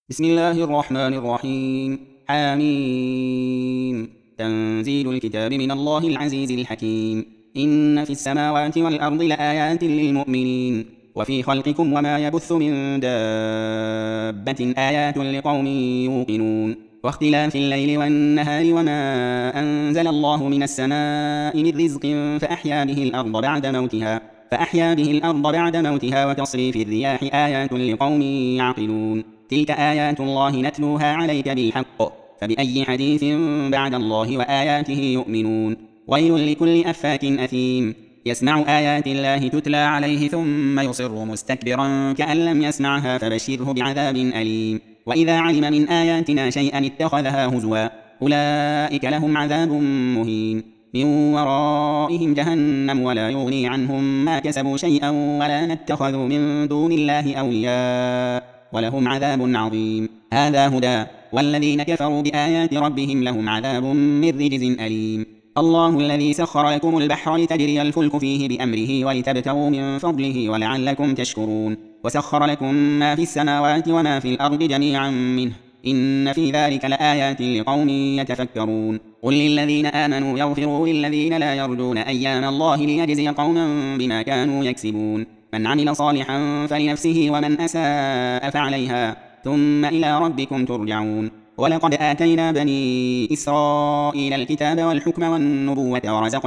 بسم الله الرحمن الرحيم. حميم. تنزيل الكتاب من الله العزيز الحكيم. إن في السماوات والأرض لآيات للمؤمنين وفي خلقكم وما يبث من دابة آيات لقوم يوقنون واختلاف الليل والنهار وما أنزل الله من السماء من رزق فأحيا به الأرض بعد موتها وتصريف الرياح آيات لقوم يعقلون. تلك آيات الله نتلوها عليك بالحق، فبأي حديث بعد الله وآياته يؤمنون. ويل لكل أفاك أثيم يسمع آيات الله تتلى عليه ثم يصر مستكبرا كأن لم يسمعها فبشره بعذاب أليم. وإذا علم من آياتنا شيئا اتخذها هزوا أولئك لهم عذاب مهين. من ورائهم جهنم ولا يغني عنهم ما كسبوا شيئا ولا اتخذوا من دون الله أولياء ولهم عذاب عظيم. هذا هدى، والذين كفروا بآيات ربهم لهم عذاب من رجز أليم. الله الذي سخر لكم البحر لتجري الفلك فيه بأمره ولتبتغوا من فضله ولعلكم تشكرون. وسخر لكم ما في السماوات وما في الأرض جميعا منه إن في ذلك لآيات لقوم يتفكرون. قل للذين آمنوا يغفروا للذين لا يرجون أيام الله ليجزي قوما بما كانوا يكسبون. من عمل صالحا فلنفسه ومن أساء فعليها ثم إلى ربكم ترجعون. ولقد آتينا بني إسرائيل الكتاب والحكم والنبوة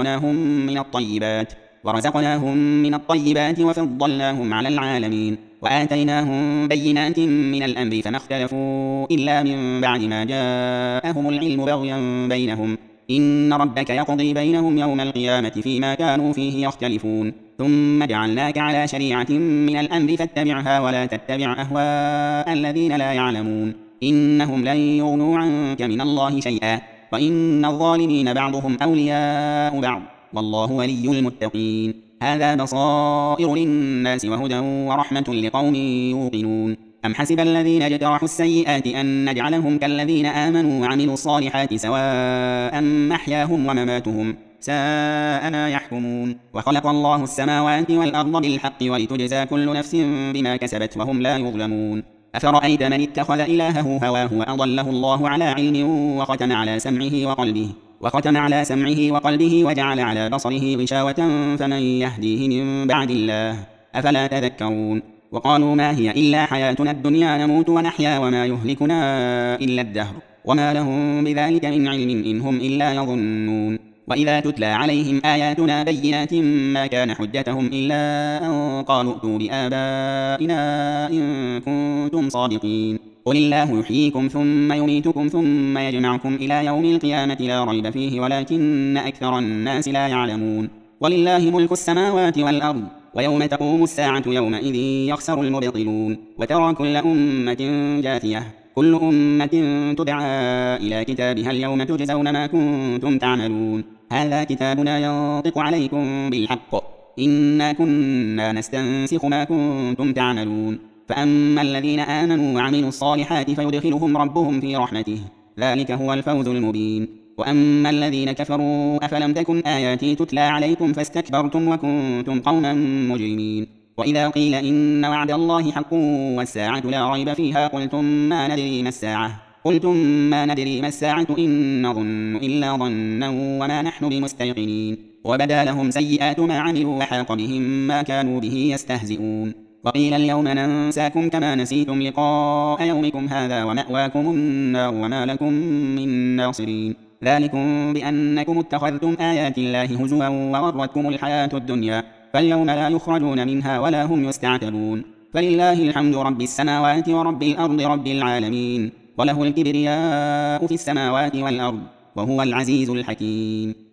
ورزقناهم من الطيبات وفضلناهم على العالمين. وآتيناهم بينات من الأمر فما اختلفوا إلا من بعد ما جاءهم العلم بغيا بينهم. إن ربك يقضي بينهم يوم القيامة فيما كانوا فيه يختلفون. ثم جعلناك على شريعة من الأمر فاتبعها ولا تتبع أهواء الذين لا يعلمون إنهم لن يغنوا عنك من الله شيئا وإن الظالمين بعضهم أولياء بعض والله ولي المتقين. هذا بصائر للناس وهدى ورحمة لقوم يوقنون. أم حسب الذين اجترحوا السيئات أن نجعلهم كالذين آمنوا وعملوا الصالحات سواء محياهم ومماتهم ساء ما يحكمون. وخلق الله السماوات والأرض بالحق ولتجزى كل نفس بما كسبت وهم لا يظلمون. أفرأيت من اتخذ إلهه هواه وأضله الله على علم وختم على سمعه وقلبه وجعل على بصره غشاوة فمن يهديه من بعد الله أفلا تذكرون. وقالوا ما هي إلا حياتنا الدنيا نموت ونحيا وما يهلكنا إلا الدهر وما لهم بذلك من علم إن هم إلا يظنون. وإذا تتلى عليهم آياتنا بينات ما كان حجتهم إلا أن قالوا ائتوا بآبائنا إن كنتم صادقين. قل الله يحييكم ثم يميتكم ثم يجمعكم إلى يوم القيامة لا ريب فيه ولكن أكثر الناس لا يعلمون. ولله ملك السماوات والأرض ويوم تقوم الساعة يومئذ يخسر المبطلون. وترى كل أمة جاثية كل أمة تدعى إلى كتابها اليوم تجزون ما كنتم تعملون. هذا كتابنا ينطق عليكم بالحق إنا كنا نستنسخ ما كنتم تعملون. فأما الذين آمنوا وعملوا الصالحات فيدخلهم ربهم في رحمته ذلك هو الفوز المبين. وأما الذين كفروا أفلم تكن آياتي تتلى عليكم فاستكبرتم وكنتم قوما مجرمين. وإذا قيل إن وعد الله حق والساعة لا ريب فيها قلتم ما ندري ما الساعة إن نظن إلا ظنا وما نحن بمستيقنين. وبدا لهم سيئات ما عملوا وحاق بهم ما كانوا به يستهزئون. وقيل اليوم ننساكم كما نسيتم لقاء يومكم هذا ومأواكم النار وما لكم من ناصرين. ذلكم بأنكم اتخذتم آيات الله هزوا وغرتكم الحياة الدنيا فاليوم لا يخرجون منها ولا هم يستعتبون. فلله الحمد رب السماوات ورب الأرض رب العالمين وله الكبرياء في السماوات والأرض وهو العزيز الحكيم.